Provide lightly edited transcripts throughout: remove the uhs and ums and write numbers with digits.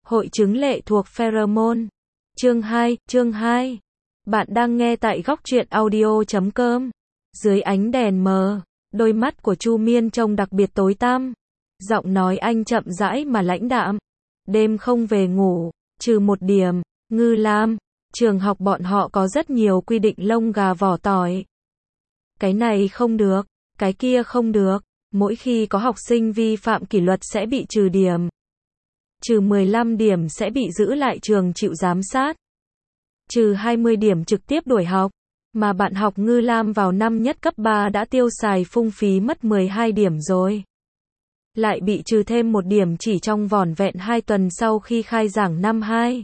Hội chứng lệ thuộc pheromone. Chương 2. Bạn đang nghe tại góc truyện audio.com. Dưới ánh đèn mờ, đôi mắt của Chu Miên trông đặc biệt tối tăm. Giọng nói anh chậm rãi mà lãnh đạm. Đêm không về ngủ, trừ một điểm, Ngư Lam. Trường học bọn họ có rất nhiều quy định lông gà vỏ tỏi. Cái này không được, cái kia không được. Mỗi khi có học sinh vi phạm kỷ luật sẽ bị trừ điểm. Trừ 15 điểm sẽ bị giữ lại trường chịu giám sát. Trừ 20 điểm trực tiếp đuổi học. Mà bạn học Ngư Lam vào năm nhất cấp 3 đã tiêu xài phung phí mất 12 điểm rồi. Lại bị trừ thêm một điểm chỉ trong vỏn vẹn 2 tuần sau khi khai giảng năm 2.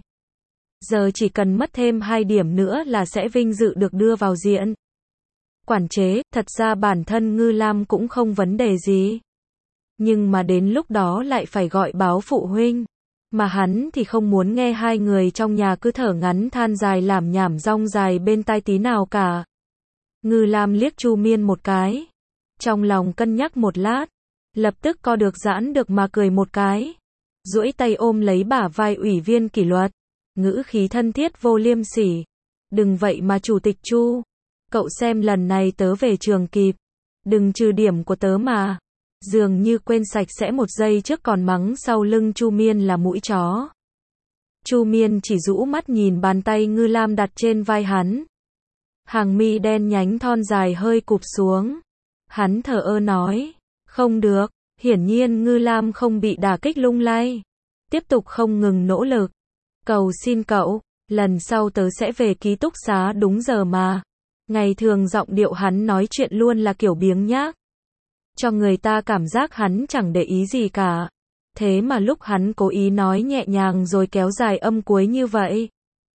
Giờ chỉ cần mất thêm 2 điểm nữa là sẽ vinh dự được đưa vào diện. Quản chế, thật ra bản thân Ngư Lam cũng không vấn đề gì. Nhưng mà đến lúc đó lại phải gọi báo phụ huynh. Mà hắn thì không muốn nghe hai người trong nhà cứ thở ngắn than dài làm nhảm rong dài bên tai tí nào cả. Ngư Lam liếc Chu Miên một cái. Trong lòng cân nhắc một lát. Lập tức co được giãn được mà cười một cái. Duỗi tay ôm lấy bả vai ủy viên kỷ luật. Ngữ khí thân thiết vô liêm sỉ. Đừng vậy mà chủ tịch Chu. Cậu xem lần này tớ về trường kịp. Đừng trừ điểm của tớ mà. Dường như quên sạch sẽ một giây trước còn mắng sau lưng Chu Miên là mũi chó. Chu Miên chỉ rũ mắt nhìn bàn tay Ngư Lam đặt trên vai hắn. Hàng mi đen nhánh thon dài hơi cụp xuống. Hắn thờ ơ nói. Không được. Hiển nhiên Ngư Lam không bị đả kích lung lay. Tiếp tục không ngừng nỗ lực. Cầu xin cậu, lần sau tớ sẽ về ký túc xá đúng giờ mà. Ngày thường giọng điệu hắn nói chuyện luôn là kiểu biếng nhác. Cho người ta cảm giác hắn chẳng để ý gì cả. Thế mà lúc hắn cố ý nói nhẹ nhàng rồi kéo dài âm cuối như vậy.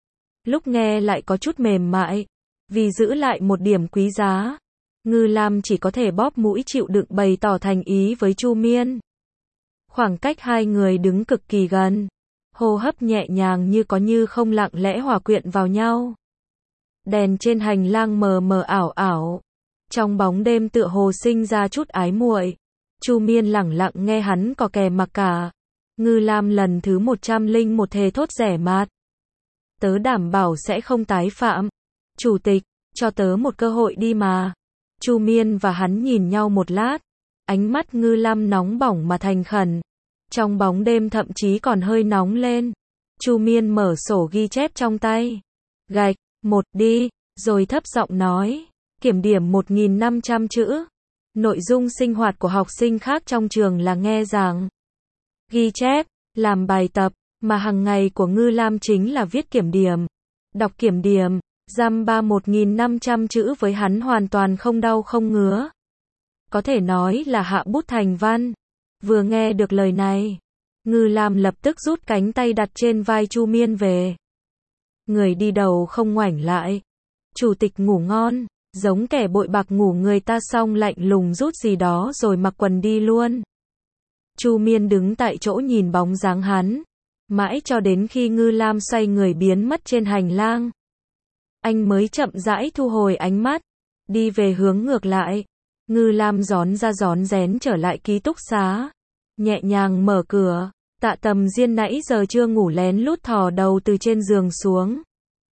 Lúc nghe lại có chút mềm mại. Vì giữ lại một điểm quý giá. Ngư Lam chỉ có thể bóp mũi chịu đựng bày tỏ thành ý với Chu Miên. Khoảng cách hai người đứng cực kỳ gần. Hô hấp nhẹ nhàng như có như không lặng lẽ hòa quyện vào nhau. Đèn trên hành lang mờ mờ ảo ảo. Trong bóng đêm tựa hồ sinh ra chút ái muội. Chu Miên lẳng lặng nghe hắn cò kè mặc cả. Ngư Lam lần thứ 101 thề thốt rẻ mạt. Tớ đảm bảo sẽ không tái phạm. Chủ tịch, cho tớ một cơ hội đi mà. Chu Miên và hắn nhìn nhau một lát. Ánh mắt Ngư Lam nóng bỏng mà thành khẩn. Trong bóng đêm thậm chí còn hơi nóng lên. Chu Miên mở sổ ghi chép trong tay. Gạch, một đi, rồi thấp giọng nói. Kiểm điểm 1.500 chữ. Nội dung sinh hoạt của học sinh khác trong trường là nghe giảng, ghi chép, làm bài tập, mà hàng ngày của Ngư Lam chính là viết kiểm điểm, đọc kiểm điểm, dăm ba 1.500 chữ với hắn hoàn toàn không đau không ngứa. Có thể nói là hạ bút thành văn. Vừa nghe được lời này, Ngư Lam lập tức rút cánh tay đặt trên vai Chu Miên về. Người đi đầu không ngoảnh lại. Chủ tịch ngủ ngon. Giống kẻ bội bạc ngủ người ta xong lạnh lùng rút gì đó rồi mặc quần đi luôn. Chu Miên đứng tại chỗ nhìn bóng dáng hắn. Mãi cho đến khi Ngư Lam xoay người biến mất trên hành lang. Anh mới chậm rãi thu hồi ánh mắt. Đi về hướng ngược lại. Ngư Lam rón ra rón rén trở lại ký túc xá. Nhẹ nhàng mở cửa. Tạ Tầm Diên nãy giờ chưa ngủ lén lút thò đầu từ trên giường xuống.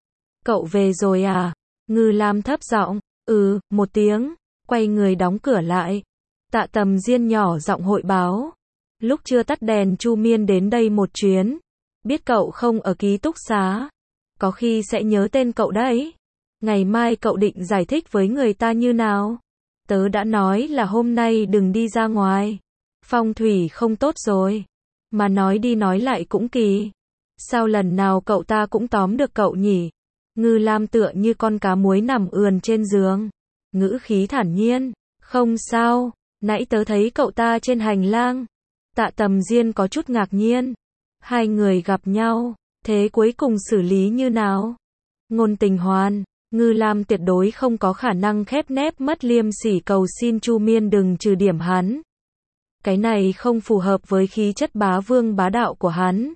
Cậu về rồi à? Ngư Lam thấp giọng. Một tiếng, quay người đóng cửa lại. Tạ Tầm Diên nhỏ giọng hội báo. Lúc chưa tắt đèn Chu Miên đến đây một chuyến. Biết cậu không ở ký túc xá. Có khi sẽ nhớ tên cậu đấy. Ngày mai cậu định giải thích với người ta như nào? Tớ đã nói là hôm nay đừng đi ra ngoài. Phong thủy không tốt rồi. Mà nói đi nói lại cũng kỳ. Sao lần nào cậu ta cũng tóm được cậu nhỉ? Ngư Lam tựa như con cá muối nằm ườn trên giường. Ngữ khí thản nhiên. Không sao, nãy tớ thấy cậu ta trên hành lang. Tạ Tầm Diên có chút ngạc nhiên. Hai người gặp nhau, thế cuối cùng xử lý như nào? Ngôn tình hoàn. Ngư Lam tuyệt đối không có khả năng khép nép mất liêm sỉ cầu xin Chu Miên đừng trừ điểm hắn. Cái này không phù hợp với khí chất bá vương bá đạo của hắn.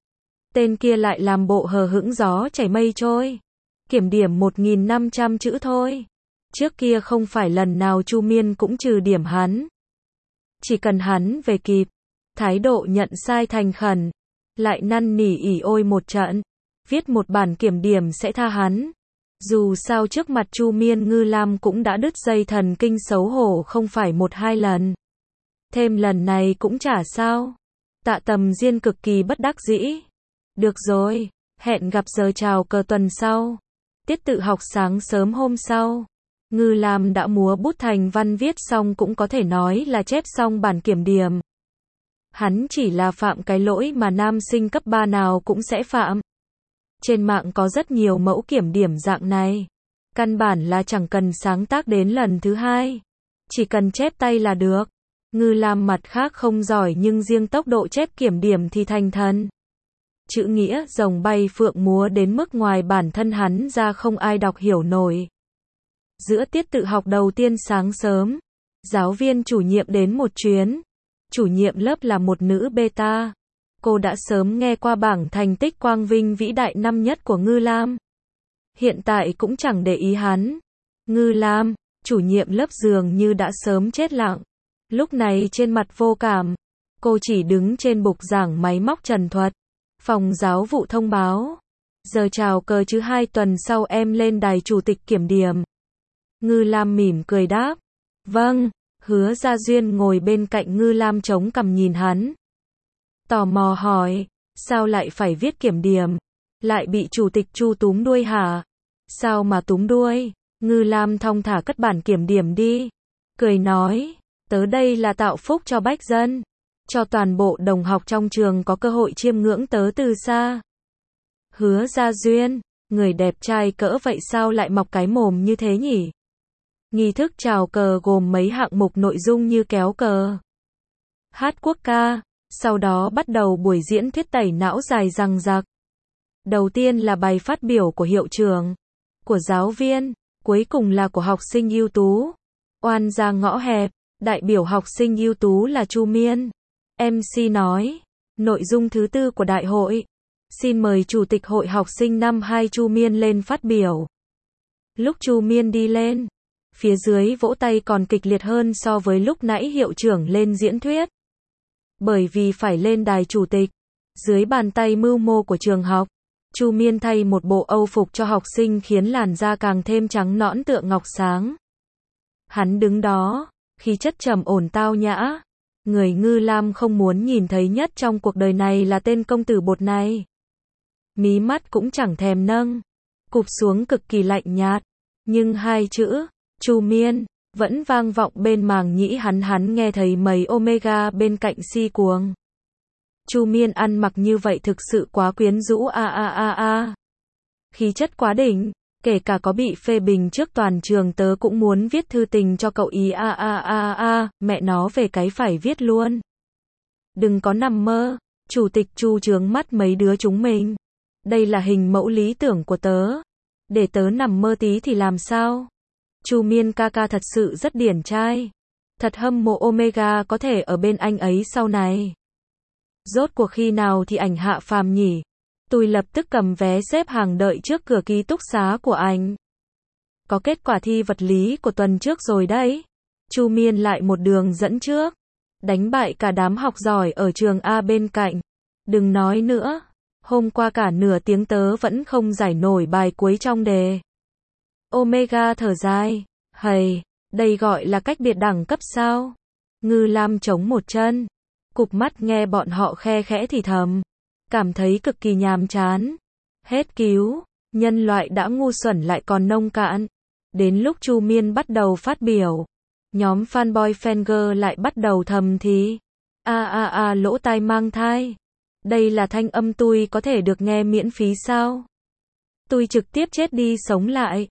Tên kia lại làm bộ hờ hững gió chảy mây trôi. Kiểm điểm 1.500 chữ thôi. Trước kia không phải lần nào Chu Miên cũng trừ điểm hắn. Chỉ cần hắn về kịp. Thái độ nhận sai thành khẩn. lại năn nỉ ỉ ôi một trận, viết một bản kiểm điểm sẽ tha hắn. Dù sao trước mặt Chu Miên, Ngư Lam cũng đã đứt dây thần kinh xấu hổ không phải một hai lần. Thêm lần này cũng chả sao. Tạ Tầm Diên cực kỳ bất đắc dĩ. Được rồi, hẹn gặp giờ chào cờ tuần sau. Tiết tự học sáng sớm hôm sau. Ngư Lam đã múa bút thành văn viết xong, cũng có thể nói là chép xong bản kiểm điểm. Hắn chỉ là phạm cái lỗi mà nam sinh cấp 3 nào cũng sẽ phạm. Trên mạng có rất nhiều mẫu kiểm điểm dạng này. Căn bản là chẳng cần sáng tác đến lần thứ hai. Chỉ cần chép tay là được. Ngư Lam mặt khác không giỏi, nhưng riêng tốc độ chép kiểm điểm thì thành thần. Chữ nghĩa rồng bay phượng múa đến mức ngoài bản thân hắn ra không ai đọc hiểu nổi. Giữa tiết tự học đầu tiên sáng sớm, giáo viên chủ nhiệm đến một chuyến. Chủ nhiệm lớp là một nữ beta. Cô đã sớm nghe qua bảng thành tích quang vinh vĩ đại năm nhất của Ngư Lam. Hiện tại cũng chẳng để ý hắn. Ngư Lam, chủ nhiệm lớp dường như đã sớm chết lặng. Lúc này trên mặt vô cảm. Cô chỉ đứng trên bục giảng máy móc trần thuật. Phòng giáo vụ thông báo. Giờ chào cờ chứ 2 tuần sau em lên đài chủ tịch kiểm điểm. Ngư Lam mỉm cười đáp. Vâng. Hứa Gia Duyên ngồi bên cạnh Ngư Lam chống cằm nhìn hắn. Tò mò hỏi. Sao lại phải viết kiểm điểm? Lại bị chủ tịch Chu túm đuôi hả? Sao mà túm đuôi? Ngư Lam thong thả cất bản kiểm điểm đi. Cười nói. Tớ đây là tạo phúc cho bách dân. Cho toàn bộ đồng học trong trường có cơ hội chiêm ngưỡng tớ từ xa. Hứa Gia Duyên. Người đẹp trai cỡ vậy sao lại mọc cái mồm như thế nhỉ? Nghi thức chào cờ gồm mấy hạng mục nội dung như kéo cờ, hát quốc ca, sau đó bắt đầu buổi diễn thuyết tẩy não dài dằng dặc. Đầu tiên là bài phát biểu của hiệu trưởng, của giáo viên, cuối cùng là của học sinh ưu tú. Oan ra ngõ hẹp, đại biểu học sinh ưu tú là Chu Miên. MC nói, nội dung thứ tư của đại hội. Xin mời Chủ tịch Hội học sinh năm 2 Chu Miên lên phát biểu. Lúc Chu Miên đi lên, phía dưới vỗ tay còn kịch liệt hơn so với lúc nãy hiệu trưởng lên diễn thuyết. Bởi vì phải lên đài chủ tịch, dưới bàn tay mưu mô của trường học, Chu Miên thay một bộ âu phục cho học sinh khiến làn da càng thêm trắng nõn tựa ngọc sáng. Hắn đứng đó, khí chất trầm ổn tao nhã. Người Ngư Lam không muốn nhìn thấy nhất trong cuộc đời này là tên công tử bột này. Mí mắt cũng chẳng thèm nâng, cụp xuống cực kỳ lạnh nhạt. Nhưng hai chữ Chu Miên vẫn vang vọng bên màng nhĩ hắn nghe thấy mấy omega bên cạnh si cuồng. Chu Miên ăn mặc như vậy thực sự quá quyến rũ khí chất quá đỉnh, kể cả có bị phê bình trước toàn trường tớ cũng muốn viết thư tình cho cậu ý mẹ nó về cái phải viết luôn. Đừng có nằm mơ, chủ tịch Chu trướng mắt mấy đứa chúng mình. Đây là hình mẫu lý tưởng của tớ. Để tớ nằm mơ tí thì làm sao? Chu Miên ca ca thật sự rất điển trai. Thật hâm mộ Omega có thể ở bên anh ấy sau này. Rốt cuộc khi nào thì ảnh hạ phàm nhỉ? Tôi lập tức cầm vé xếp hàng đợi trước cửa ký túc xá của anh. Có kết quả thi vật lý của tuần trước rồi đấy. Chu Miên lại một đường dẫn trước. Đánh bại cả đám học giỏi ở trường A bên cạnh. Đừng nói nữa. Hôm qua cả nửa tiếng tớ vẫn không giải nổi bài cuối trong đề. Omega thở dài. Hầy, đây gọi là cách biệt đẳng cấp sao? Ngư Lam chống một chân. Cụp mắt nghe bọn họ khe khẽ thì thầm. Cảm thấy cực kỳ nhàm chán. Hết cứu. Nhân loại đã ngu xuẩn lại còn nông cạn. Đến lúc Chu Miên bắt đầu phát biểu. Nhóm fanboy fangirl lại bắt đầu thầm thì. Lỗ tai mang thai. Đây là thanh âm tôi có thể được nghe miễn phí sao? Tôi trực tiếp chết đi sống lại.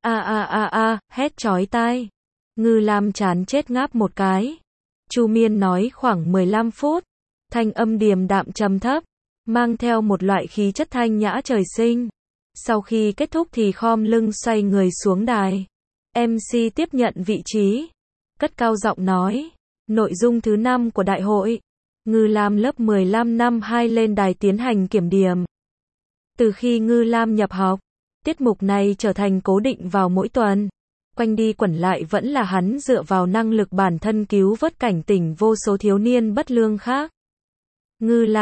Hét chói tai. Ngư Lam chán chết ngáp một cái. Chu Miên nói khoảng 15 phút. Thanh âm điềm đạm trầm thấp, mang theo một loại khí chất thanh nhã trời sinh. Sau khi kết thúc thì khom lưng xoay người xuống đài. MC tiếp nhận vị trí. Cất cao giọng nói. Nội dung thứ 5 của đại hội. Ngư Lam lớp 15 năm 2 lên đài tiến hành kiểm điểm. Từ khi Ngư Lam nhập học, tiết mục này trở thành cố định vào mỗi tuần. Quanh đi quẩn lại vẫn là hắn dựa vào năng lực bản thân cứu vớt cảnh tỉnh vô số thiếu niên bất lương khác. Ngư Lam,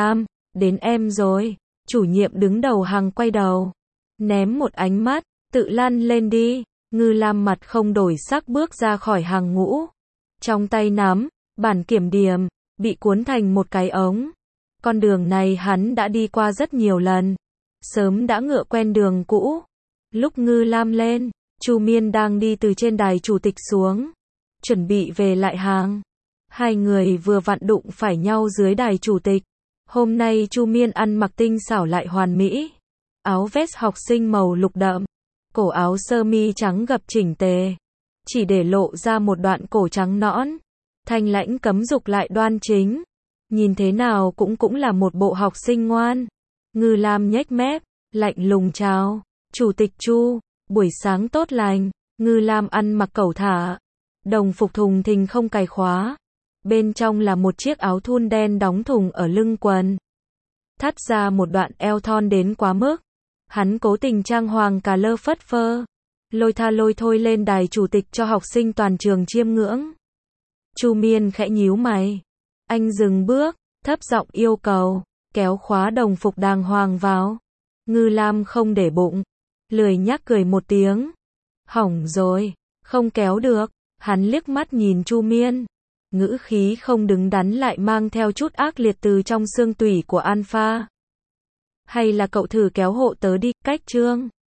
Đến em rồi. Chủ nhiệm đứng đầu hàng quay đầu. Ném một ánh mắt, tự lăn lên đi. Ngư Lam mặt không đổi sắc bước ra khỏi hàng ngũ. Trong tay nắm, bản kiểm điểm, bị cuốn thành một cái ống. Con đường này hắn đã đi qua rất nhiều lần. Sớm đã ngựa quen đường cũ. Lúc Ngư Lam lên, Chu Miên đang đi từ trên đài chủ tịch xuống. Chuẩn bị về lại hàng. Hai người vừa vặn đụng phải nhau dưới đài chủ tịch. Hôm nay Chu Miên ăn mặc tinh xảo lại hoàn mỹ. Áo vest học sinh màu lục đậm. Cổ áo sơ mi trắng gập chỉnh tề. Chỉ để lộ ra một đoạn cổ trắng nõn. Thanh lãnh cấm dục lại đoan chính. Nhìn thế nào cũng là một bộ học sinh ngoan. Ngư Lam nhếch mép, lạnh lùng chào. Chủ tịch Chu, buổi sáng tốt lành. Ngư Lam ăn mặc cẩu thả. Đồng phục thùng thình không cài khóa. Bên trong là một chiếc áo thun đen đóng thùng ở lưng quần. Thắt ra một đoạn eo thon đến quá mức. Hắn cố tình trang hoàng cà lơ phất phơ. Lôi tha lôi thôi lên đài chủ tịch cho học sinh toàn trường chiêm ngưỡng. Chu Miên khẽ nhíu mày. Anh dừng bước, thấp giọng yêu cầu, kéo khóa đồng phục đàng hoàng vào. Ngư Lam không để bụng, lười nhác cười một tiếng. Hỏng rồi, không kéo được. Hắn liếc mắt nhìn Chu Miên. Ngữ khí không đứng đắn lại mang theo chút ác liệt từ trong xương tủy của Alpha. Hay là cậu thử kéo hộ tớ đi, cách trương.